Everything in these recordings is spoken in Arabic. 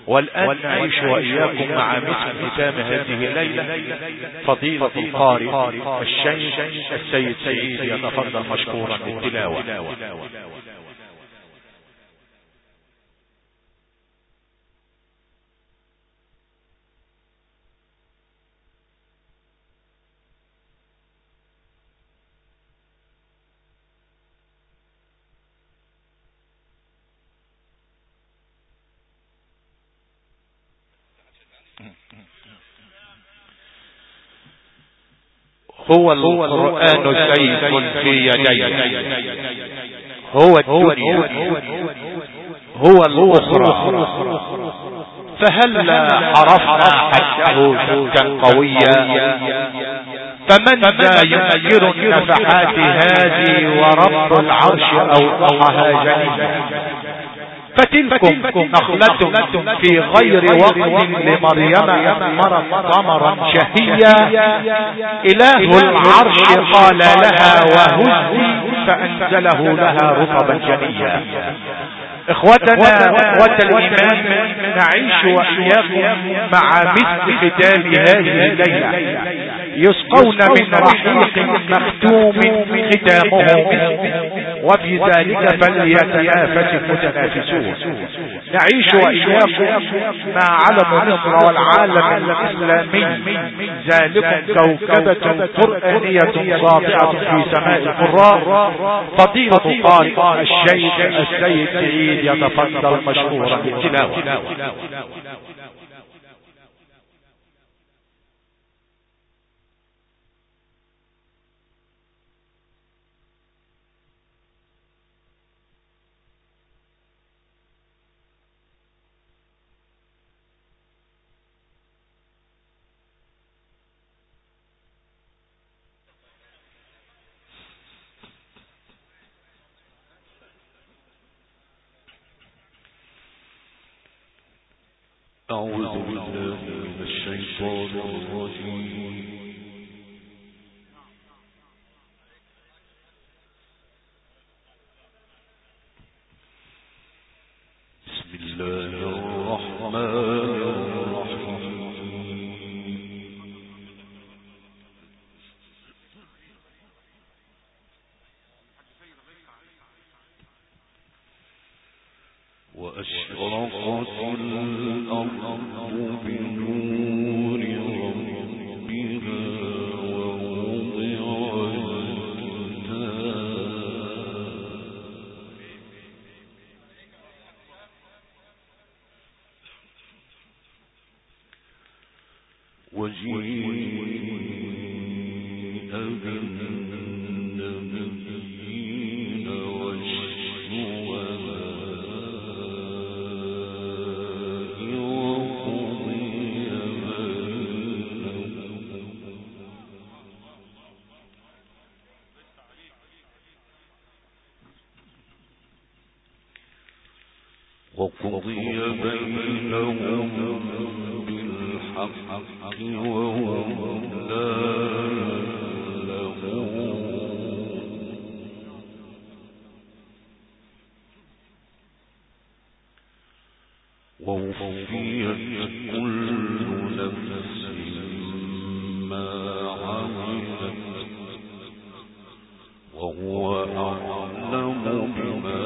والآن نعيش وإياكم مع مثل ختام هذه الليلة فضيلة القارئ الشيخ السيد سعيد يتفضل مشكورا بالتلاوة. هو القرآن سيف في يدي، هو الدنيا، هو الأخرى، فهل عرفنا حده شكا قويا؟ فمن ذا ينكر النفحات هذه ورب العرش أوضحها جليا؟ فتلكم نخلة في غير وقت لمريم أثمرت ثمرا شهيا، إله العرش قال لها وهزي فأنزله لها رطبا جنيا. اخوتنا اخوة الايمان، نعيش واياكم مع مثل ختام هذه الليلة، يسقون من رحيق مختوم ختامه مسك، وفي ذلك فليتنافس المتنافسون. نعيش واياكم مع علم مصر والعالم الاسلامي، ذلكم كوكبة قرآنية ساطعة في سماء القراء، فضيلة قارئ الشيخ السيد سعيد يتفضل مشكورا بالتلاوة. أعوذ بالله من الشيطان الرجيم. بسم الله الرحمن الرحيم. وأشرقت الأرض بنور ربها ووضع الكتاب وجيء بالنبيين والشهداء وقضي بينهم بالحق وهم لا يظلمون. ووفيت كل نفس ما عملت وهو أعلم بما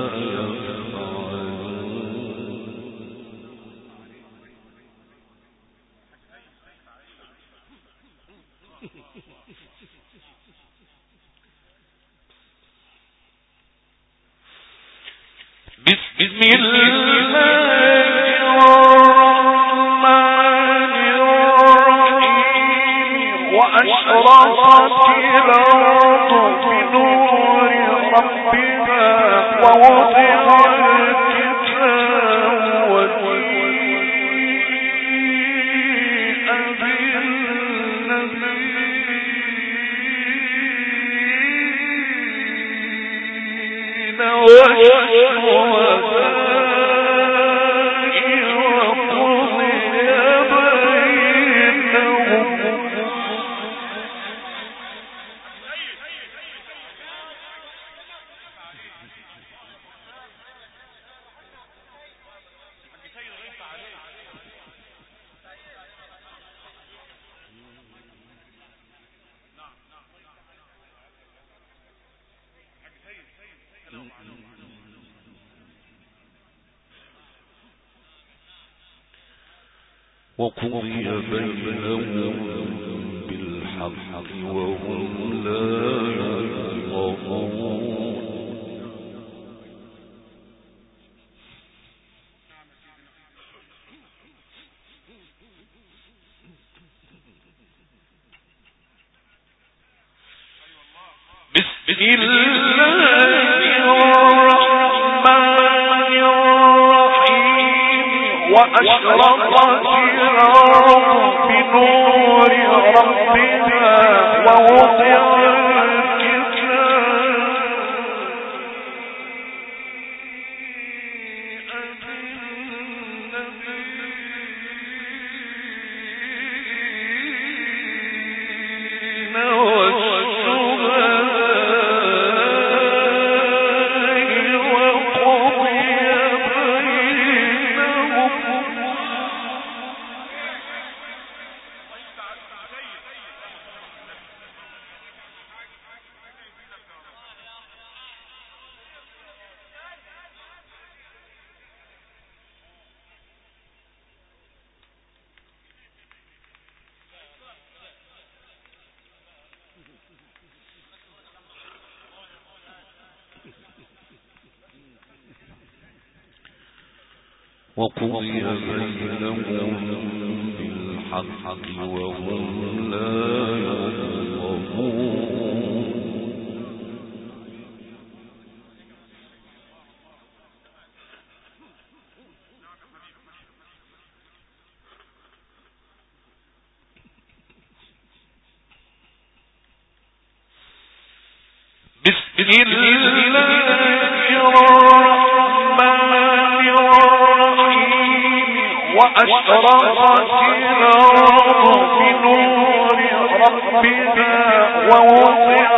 بسم الله الرحمن الرحيم. وأشرقت الأرض بنور ربها ووضع الكتاب وجيء بالنبيين والشهداء وقضي بينهم بالحق وهم لا يظلمون. بسم الله الرحمن الرحيم. وأشرقت الأرض بنور ربها ووضع وقضي بينهم بالحق وهم لا يظلمون. بسم الله الرحمن الرحيم. وأشرقت الأرض بنور ربها ووضع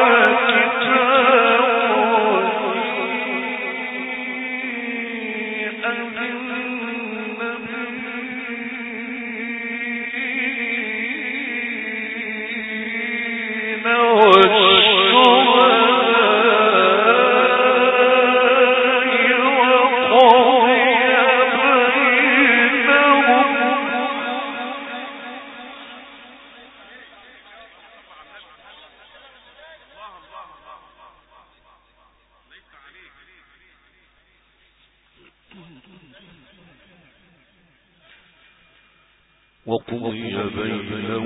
وقضي بينهم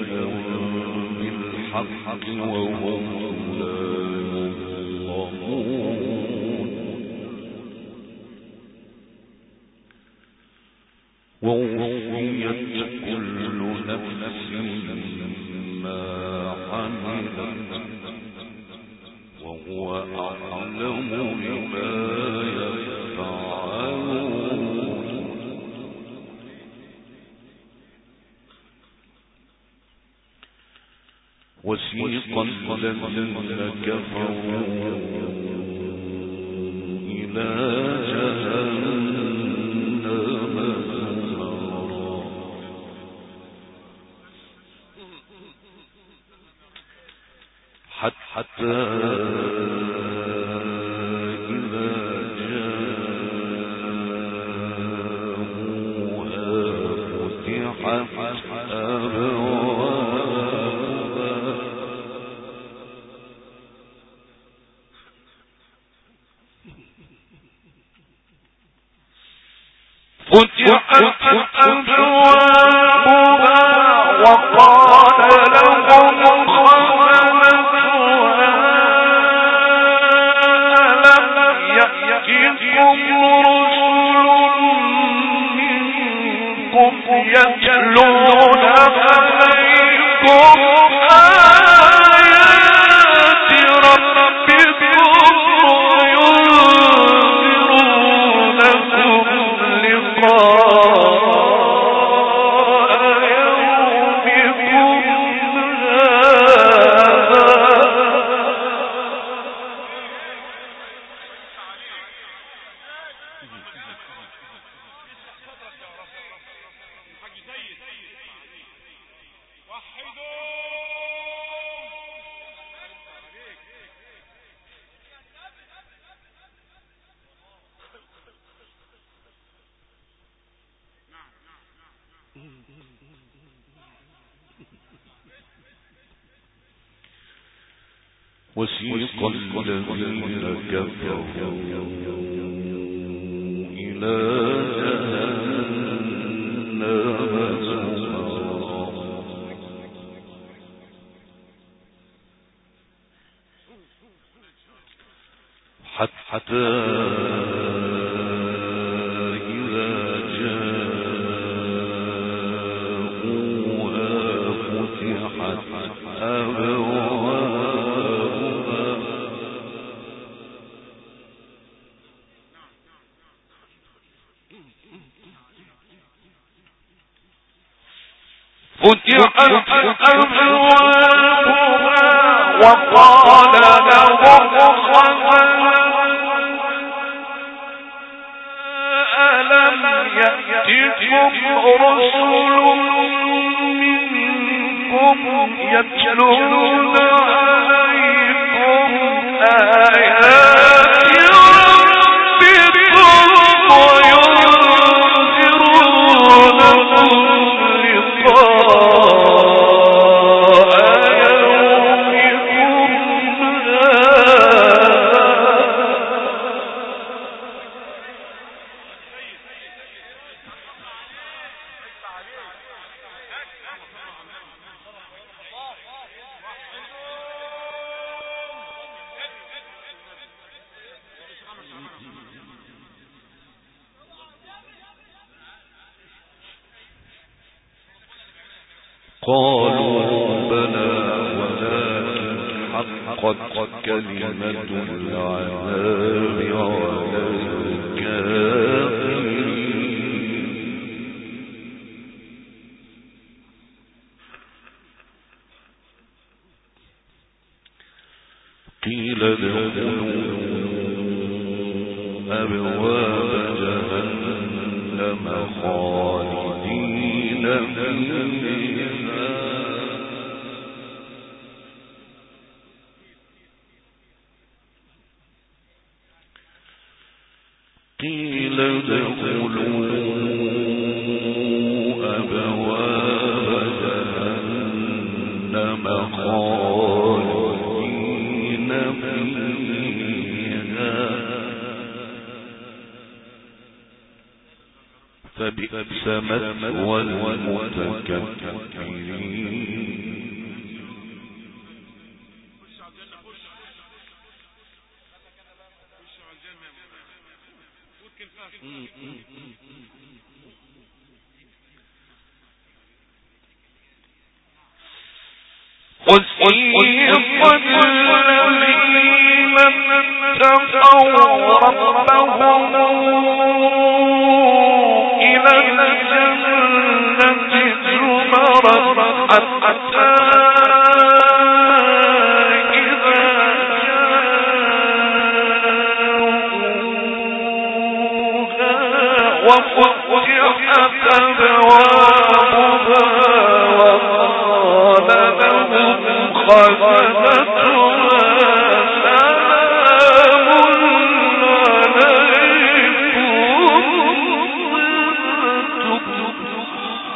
بالحق وهم لا يظلمون. ووفيت كل نفس ما عملت وهو أعلم بما يفعلون. وسيق الذين كفروا إلى جهنم زمرا حتى إذا جاءوها فتحت أبوابها وقال لهم خزنتها ألم يأتكم رسل منكم يتلون عليكم آيات ربكم وينذرونكم وسيق الذين كفروا إلى جهنم حتى إذا جاءوها فتحت أبوابها وقال لهم ألم يأتكم رسل منكم يتلون عليكم آيات ربكم وينذرونكم قالوا بلى ولكن حقت كلمة العذاب على الكافرين قيل ادخلوا أبواب جهنم خالدين فيها قيل ادخلوا أبواب جهنم خالدين فيها فبئس مثوى المتكبرين وسيق الذين اتقوا ربهم إلى الجنة زمرا حتى إذا جاءوها وفتحت أبوابها وقال لهم خزنتها سلام عليكم.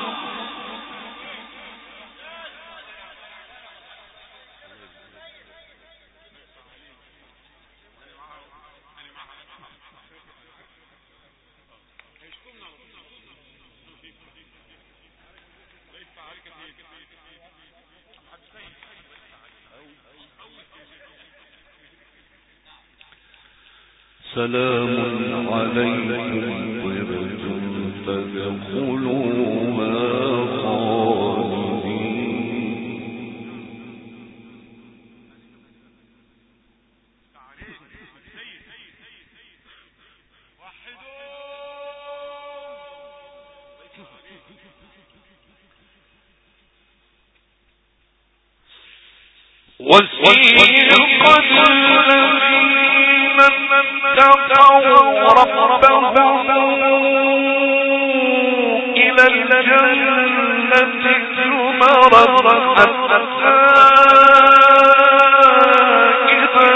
سلام عليكم طبتم فادخلوها وسيق الذين اتقوا ربهم إلى الجنة زمرا حتى إذا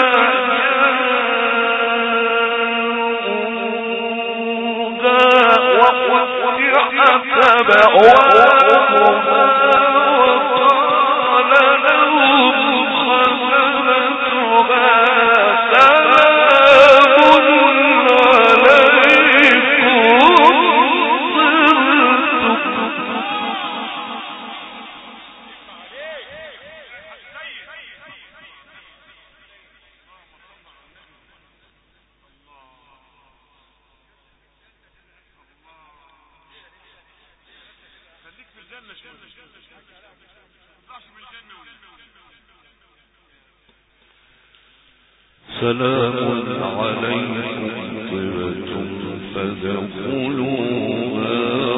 جاءوها وفتحت سلام عليكم طبتم فادخلوها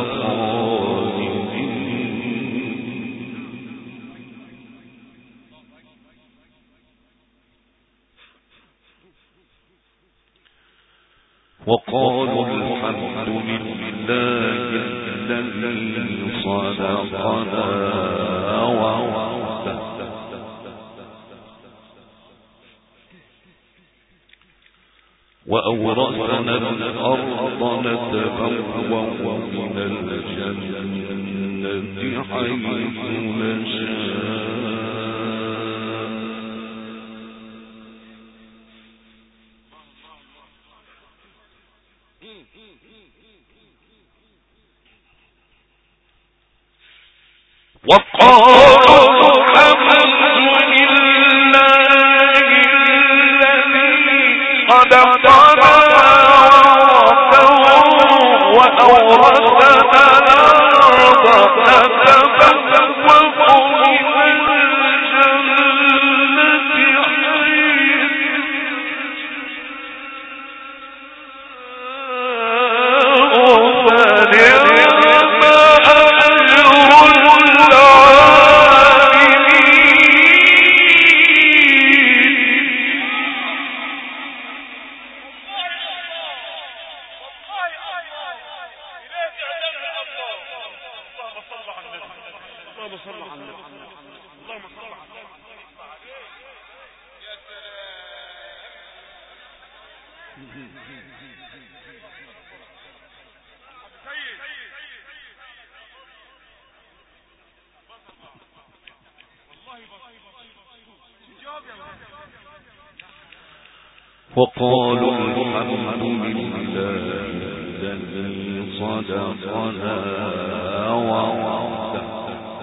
خالدين. وقالوا الحمد لله الذي صدقنا ووعده وأورثنا الأرض نتبوأ من الجنة حيث نشاء. وقالوا الحمد لله الذي صدقنا وأورثنا الأرض نتبوأ من الجنة وقالوا الحمد لله الذي صدقنا ووعده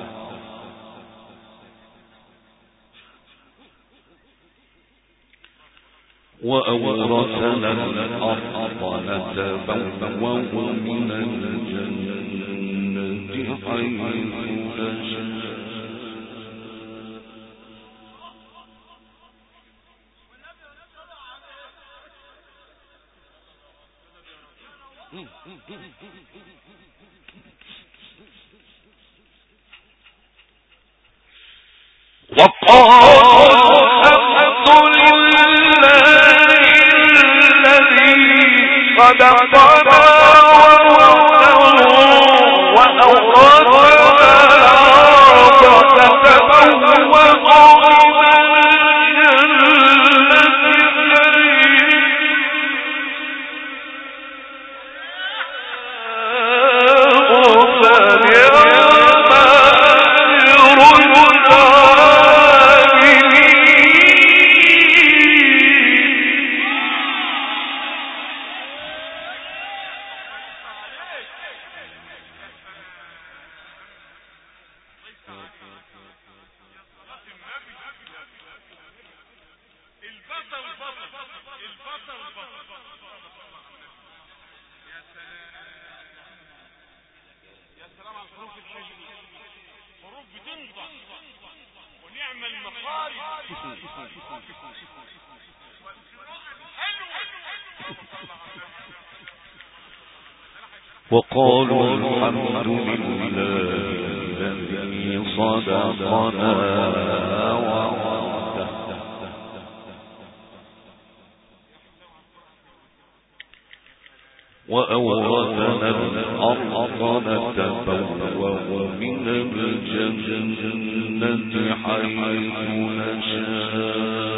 وأورثنا الأرض نتبوأ من الجنة حيث نشاء. وقالوا الحمد لله الذي صدقنا وأورثنا الأرض نتبوأ وقالوا الحمد لله الذي صدقنا ووعده وأورثنا الأرض نتبوأ من الجنة حيث نشاء.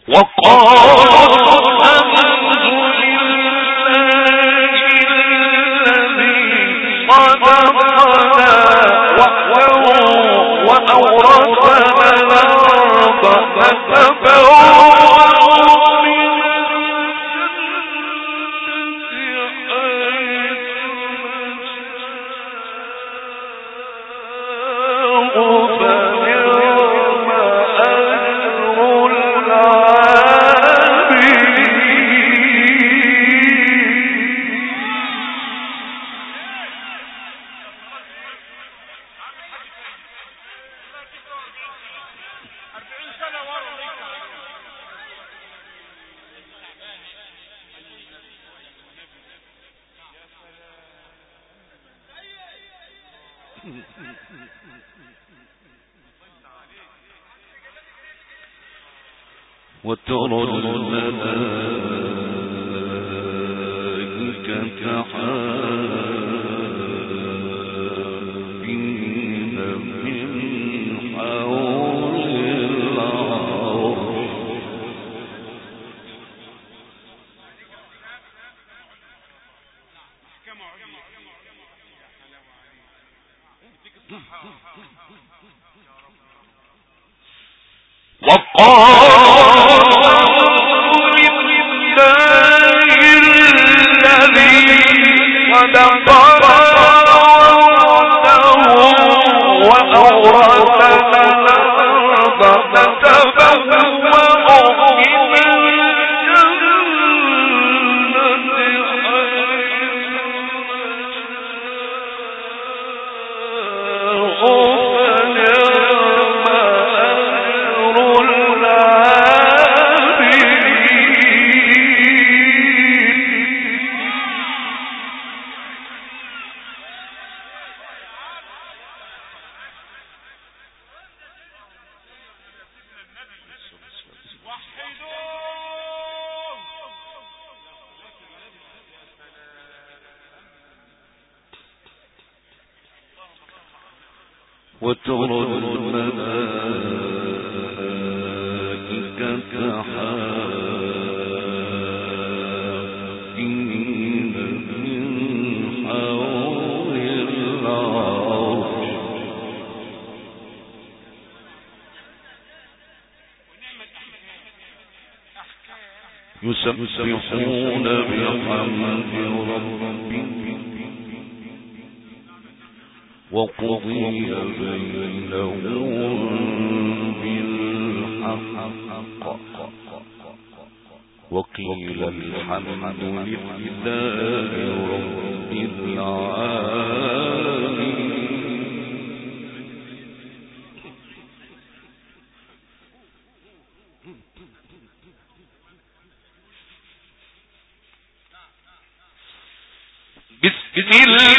وترى الملائكة حافين من حول العرش وترى الملائكة حافين من حول العرش يسبحون بحمد ربهم وقضي بينهم بالحق وقيل الحمد لله رب العالمين. بسم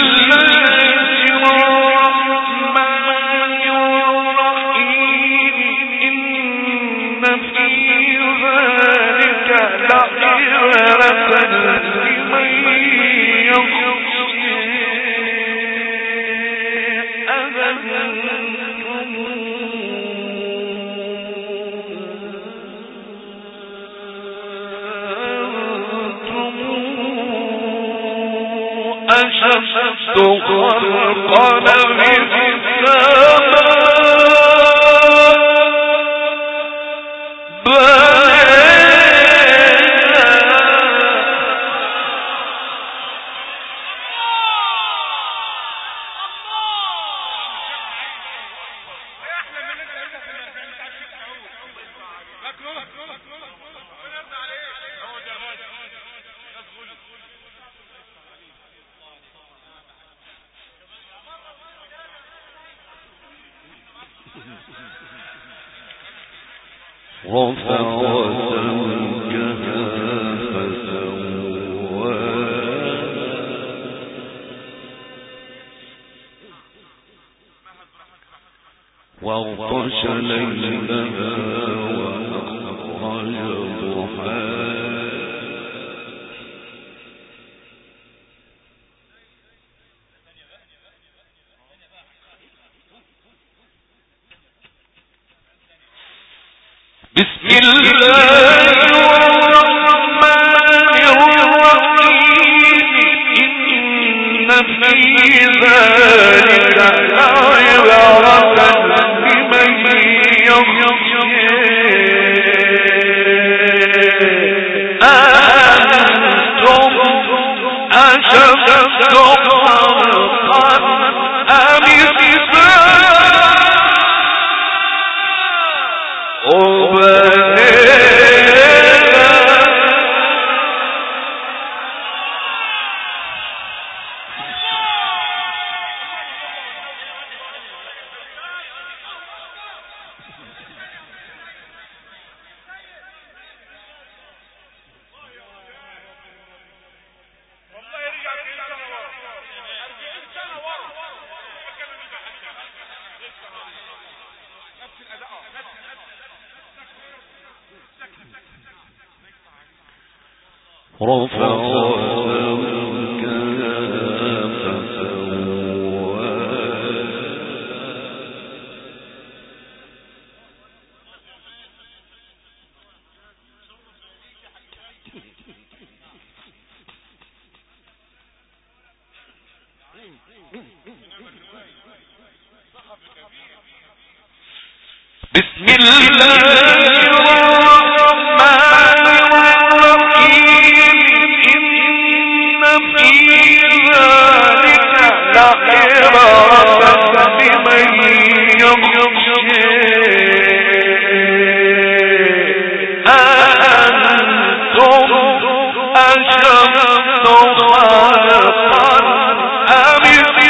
أشد خلقا من رفع وسوكها فسواها وأغطش ليلها وأخرج ضحاها بسم الله ذلك لعبرة لمن يخشى أأنتم أشد خلقا أم بسم الله الرحمن الرحيم إن في ذلك لعبرة لمن يخشى أأنتم أشد خلقا أم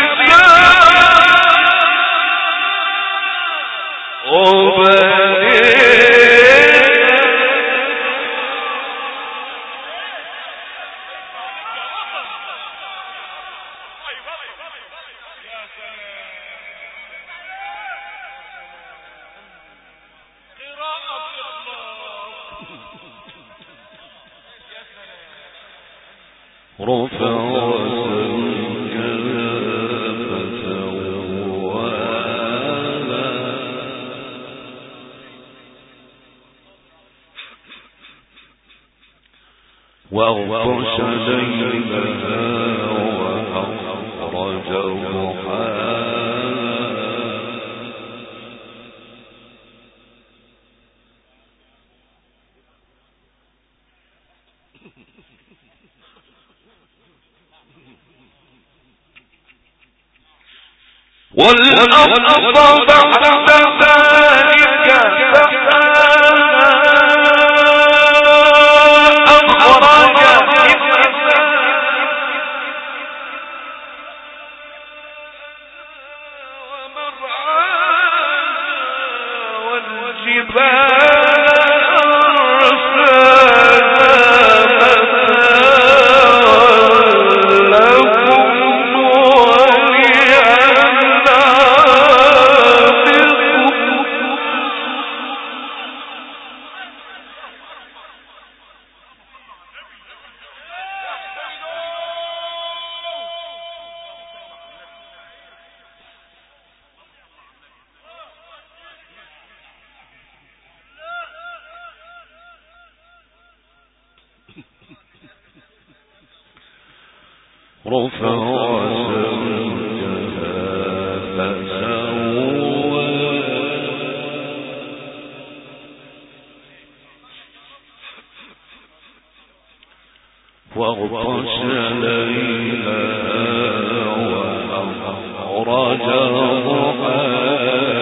وأغطش ليلها وأخرج ضحاها والأرض بعد ذلك رفع سمكها فسوى وأغطش ليلها وأخرج ضحاها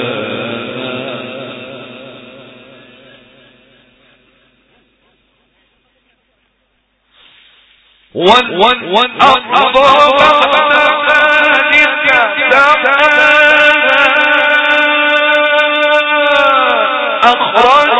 والأرض بعد ذلك دحاها أخرج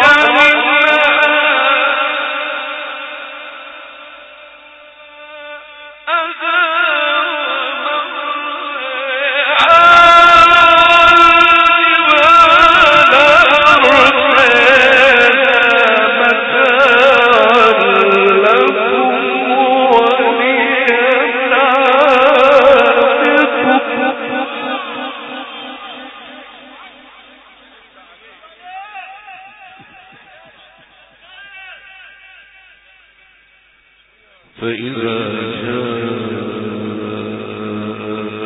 فإذا جاءت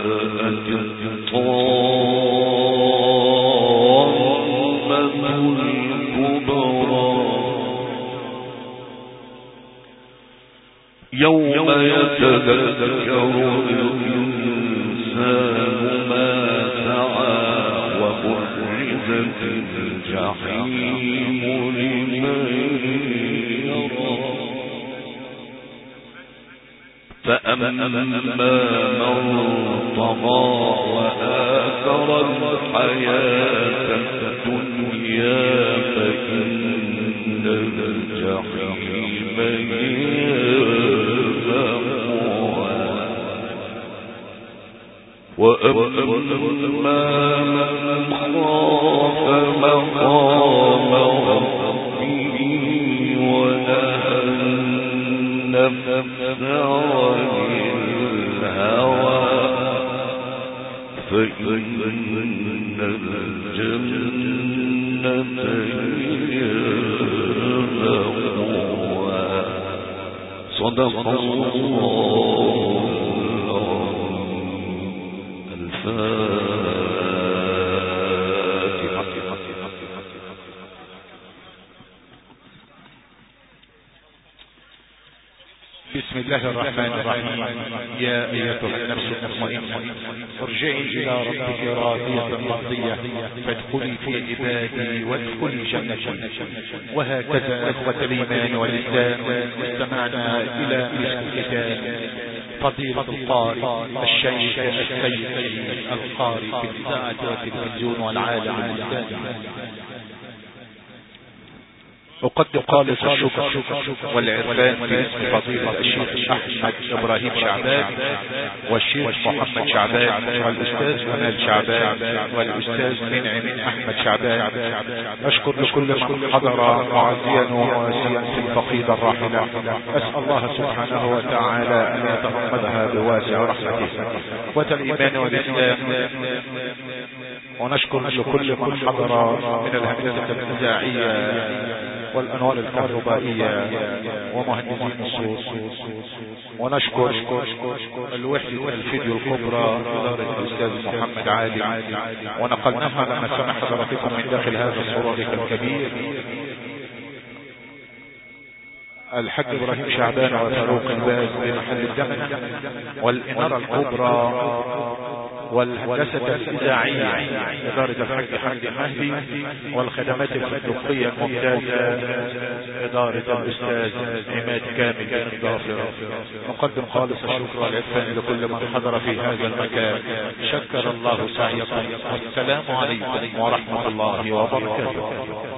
يوم يتذكر الإنسان ما سعى وبرزت الجحيم لمن يرى فأما من طغى وآثر الحياة الدنيا فإن الجحيم وأما من خاف مقام ربه ونهى النفس عن الهوى فإن الجنة هي المأوى. صدق الله. بسم الله الرحمن الرحيم. يا أيتها النفس المطمئنة ارجعي إلى ربك راضية مرضية فادخلي في عبادي وادخلي جنتي. وهكذا إخوة الإيمان والإسلام استمعنا إلى الكتاب فضيلة القارئ الشيخ السيد القارئ في الإذاعة والتلفزيون والعالم الإسلامي. أقدم خالص الشكر والعرفان في اسم فضيلة الشيخ أحمد إبراهيم شعبان والشيخ محمد شعبان والأستاذ منال شعبان والأستاذ منعم أحمد شعبان. أشكر لكل من حضر معزيا ومواسيا في الفقيدة الراحلة. أسأل الله سبحانه وتعالى أن يتغمدها بواسع رحمته والإيمان والإسلام. ونشكر لكل من حضر من الهندسة الإذاعية والأنوار الكهربائية ومهندسين الصوت. ونشكر الوحدة الفيديو الكبرى إدارة الأستاذ محمد عادل. ونقلناها لما سمح حضراتكم من داخل هذا الصورة الكبير الحاج إبراهيم شعبان وفاروق الباز بمحل الدمن والإنارة الكبرى والهندسة الإذاعية إدارة الحاج حمد المهدي والخدمات الفندقية الممتازة إدارة الأستاذ عماد كامل بن الضافر. نقدم خالص الشكر والعرفان لكل من حضر في هذا المكان. شكر الله سعيكم والسلام عليكم ورحمة الله وبركاته.